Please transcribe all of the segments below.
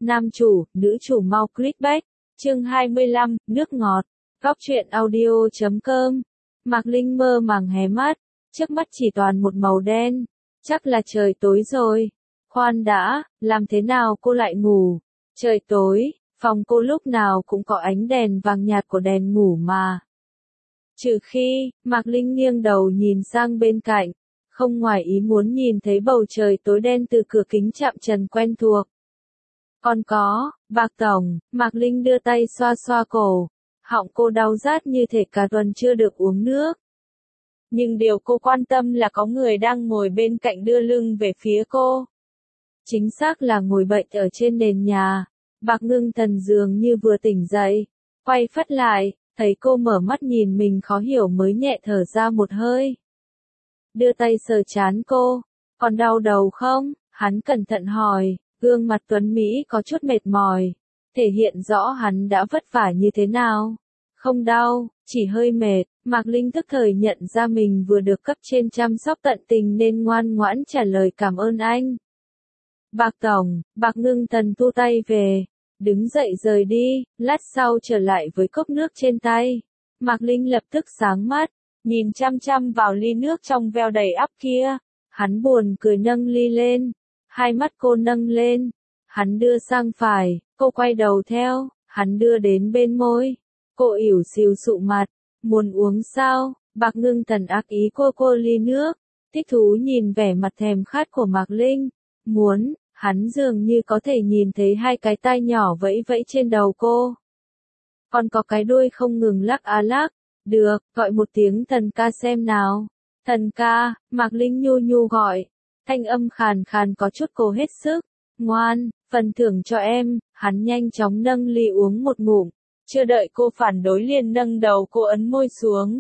nam chủ, nữ chủ mau clickbait. Chương 25, nước ngọt. Góc truyện audio.com. Mạc Linh mơ màng hé mắt, trước mắt chỉ toàn một màu đen. Chắc là trời tối rồi. Khoan đã, làm thế nào cô lại ngủ? Trời tối, phòng cô lúc nào cũng có ánh đèn vàng nhạt của đèn ngủ mà. Trừ khi, Mạc Linh nghiêng đầu nhìn sang bên cạnh, không ngoài ý muốn nhìn thấy bầu trời tối đen từ cửa kính chạm trần quen thuộc. Còn có, Bạc Tổng, Mạc Linh đưa tay xoa xoa cổ, họng cô đau rát như thể cả tuần chưa được uống nước. Nhưng điều cô quan tâm là có người đang ngồi bên cạnh đưa lưng về phía cô. Chính xác là ngồi bệnh ở trên nền nhà. Bạc Ngưng Thần dường như vừa tỉnh dậy, quay phắt lại, thấy cô mở mắt nhìn mình khó hiểu mới nhẹ thở ra một hơi. Đưa tay sờ trán cô, còn đau đầu không? Hắn cẩn thận hỏi, gương mặt tuấn Mỹ có chút mệt mỏi, thể hiện rõ hắn đã vất vả như thế nào. Không đau, chỉ hơi mệt. Mạc Linh tức thời nhận ra mình vừa được cấp trên chăm sóc tận tình nên ngoan ngoãn trả lời cảm ơn anh. Bạc Tổng, Bạc Ngưng Thần thu tay về, đứng dậy rời đi, lát sau trở lại với cốc nước trên tay. Mạc Linh lập tức sáng mắt, nhìn chăm chăm vào ly nước trong veo đầy ắp kia. Hắn buồn cười nâng ly lên, hai mắt cô nâng lên. Hắn đưa sang phải, cô quay đầu theo, hắn đưa đến bên môi. Cô ỉu xìu sụ mặt, muốn uống sao? Bạc Ngưng Thần ác ý cô ly nước, thích thú nhìn vẻ mặt thèm khát của Mạc Linh. Muốn, hắn dường như có thể nhìn thấy hai cái tai nhỏ vẫy vẫy trên đầu cô. Còn có cái đuôi không ngừng lắc á lắc. Được, gọi một tiếng Thần ca xem nào. Thần ca, Mạc Linh nhu nhu gọi. Thanh âm khàn khàn có chút cố hết sức. Ngoan, phần thưởng cho em. Hắn nhanh chóng nâng ly uống một ngụm. Chưa đợi cô phản đối liền nâng đầu cô ấn môi xuống.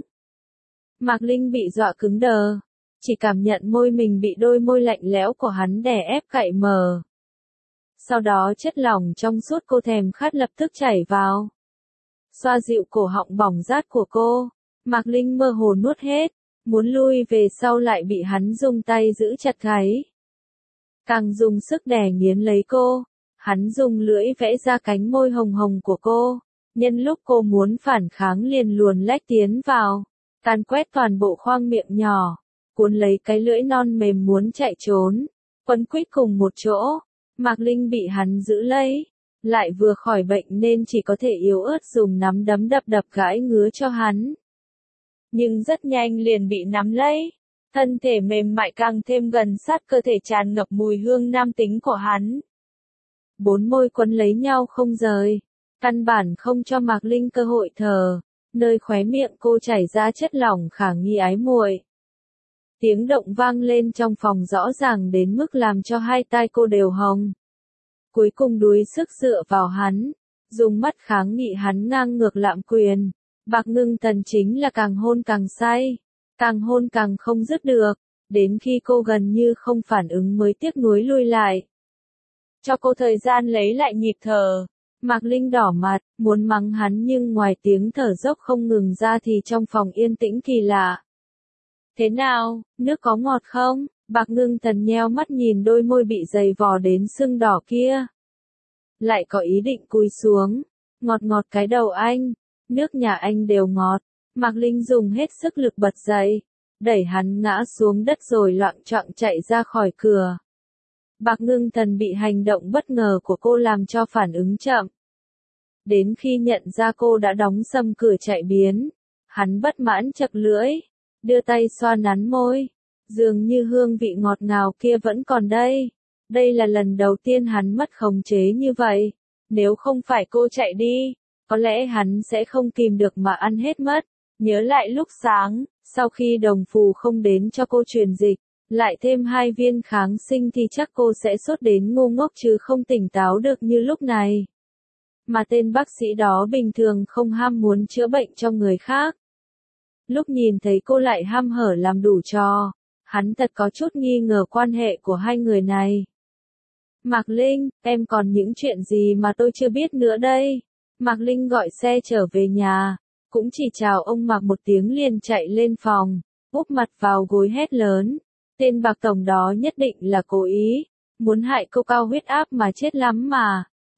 Mạc Linh bị dọa cứng đờ. Chỉ cảm nhận môi mình bị đôi môi lạnh lẽo của hắn đè ép cạy mờ. Sau đó chất lỏng trong suốt cô thèm khát lập tức chảy vào. Xoa dịu cổ họng bỏng rát của cô. Mạc Linh mơ hồ nuốt hết. Muốn lui về sau lại bị hắn dùng tay giữ chặt gáy. Càng dùng sức đè nghiến lấy cô. Hắn dùng lưỡi vẽ ra cánh môi hồng hồng của cô. Nhân lúc cô muốn phản kháng liền luồn lách tiến vào. Càn quét toàn bộ khoang miệng nhỏ. Cuốn lấy cái lưỡi non mềm muốn chạy trốn. Quấn quýt cùng một chỗ. Mạc Linh bị hắn giữ lấy. Lại vừa khỏi bệnh nên chỉ có thể yếu ớt dùng nắm đấm đập đập gãi ngứa cho hắn. Nhưng rất nhanh liền bị nắm lấy. Thân thể mềm mại càng thêm gần sát cơ thể tràn ngập mùi hương nam tính của hắn. Bốn môi quấn lấy nhau không rời. Căn bản không cho Mạc Linh cơ hội thở. Nơi khóe miệng cô chảy ra chất lỏng khả nghi ái muội. Tiếng động vang lên trong phòng rõ ràng đến mức làm cho hai tai cô đều hồng. Cuối cùng đuối sức dựa vào hắn, dùng mắt kháng nghị hắn ngang ngược lạm quyền. Bạc Ngưng Thần chính là càng hôn càng say, càng hôn càng không dứt được, đến khi cô gần như không phản ứng mới tiếc nuối lui lại. Cho cô thời gian lấy lại nhịp thở. Mạc Linh đỏ mặt, muốn mắng hắn nhưng ngoài tiếng thở dốc không ngừng ra thì trong phòng yên tĩnh kỳ lạ. Thế nào, nước có ngọt không? Bạc Ngưng Thần nheo mắt nhìn đôi môi bị dày vò đến sưng đỏ kia. Lại có ý định cúi xuống. Ngọt ngọt cái đầu anh. Nước nhà anh đều ngọt. Mạc Linh dùng hết sức lực bật dậy. Đẩy hắn ngã xuống đất rồi loạng choạng chạy ra khỏi cửa. Bạc Ngưng Thần bị hành động bất ngờ của cô làm cho phản ứng chậm. Đến khi nhận ra cô đã đóng sầm cửa chạy biến. Hắn bất mãn chật lưỡi. Đưa tay xoa nắn môi. Dường như hương vị ngọt ngào kia vẫn còn đây. Đây là lần đầu tiên hắn mất khống chế như vậy. Nếu không phải cô chạy đi, có lẽ hắn sẽ không kìm được mà ăn hết mất. Nhớ lại lúc sáng, sau khi đồng phù không đến cho cô truyền dịch, lại thêm 2 viên kháng sinh thì chắc cô sẽ sốt đến ngu ngốc chứ không tỉnh táo được như lúc này. Mà tên bác sĩ đó bình thường không ham muốn chữa bệnh cho người khác. Lúc nhìn thấy cô lại ham hở làm đủ trò, hắn thật có chút nghi ngờ quan hệ của hai người này. Mạc Linh, em còn những chuyện gì mà tôi chưa biết nữa đây? Mạc Linh gọi xe trở về nhà, cũng chỉ chào ông Mạc một tiếng liền chạy lên phòng, úp mặt vào gối hét lớn. Tên Bạc Tổng đó nhất định là cố ý, muốn hại cô cao huyết áp mà chết lắm mà.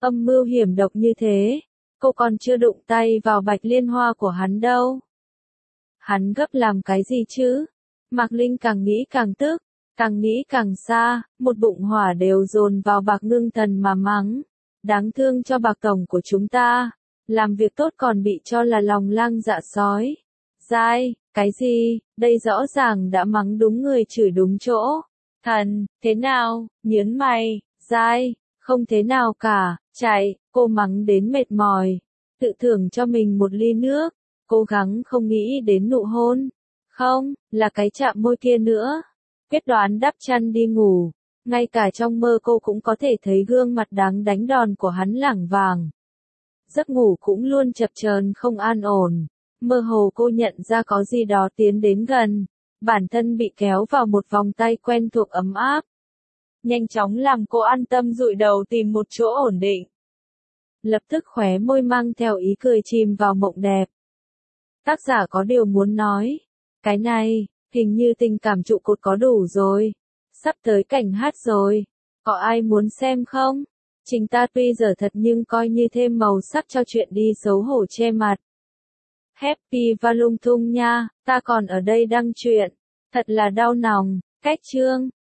Âm mưu hiểm độc như thế, cô còn chưa đụng tay vào Bạch Liên Hoa của hắn đâu. Hắn gấp làm cái gì chứ? Mạc Linh càng nghĩ càng tức, càng nghĩ càng xa, một bụng hỏa đều dồn vào Bạc Ngưng Thần mà mắng. Đáng thương cho Bạc tổng của chúng ta, làm việc tốt còn bị cho là lòng lang dạ sói. Dai, cái gì, đây rõ ràng đã mắng đúng người chửi đúng chỗ. Thần, thế nào, nhớn mày, dai, không thế nào cả, chạy, cô mắng đến mệt mỏi, tự thưởng cho mình một ly nước, cố gắng không nghĩ đến nụ hôn. Không, là cái chạm môi kia nữa. Quyết đoán đắp chăn đi ngủ, ngay cả trong mơ cô cũng có thể thấy gương mặt đáng đánh đòn của hắn lảng vàng. Giấc ngủ cũng luôn chập chờn không an ổn, mơ hồ cô nhận ra có gì đó tiến đến gần, bản thân bị kéo vào một vòng tay quen thuộc ấm áp. Nhanh chóng làm cô an tâm dụi đầu tìm một chỗ ổn định. Lập tức khóe môi mang theo ý cười chìm vào mộng đẹp. Tác giả có điều muốn nói, cái này, hình như tình cảm trụ cột có đủ rồi, sắp tới cảnh hát rồi, có ai muốn xem không? Trình ta tuy giờ thật nhưng coi như thêm màu sắc cho chuyện đi xấu hổ che mặt. Happy và lung tung nha, ta còn ở đây đăng truyện, thật là đau lòng, cách chương.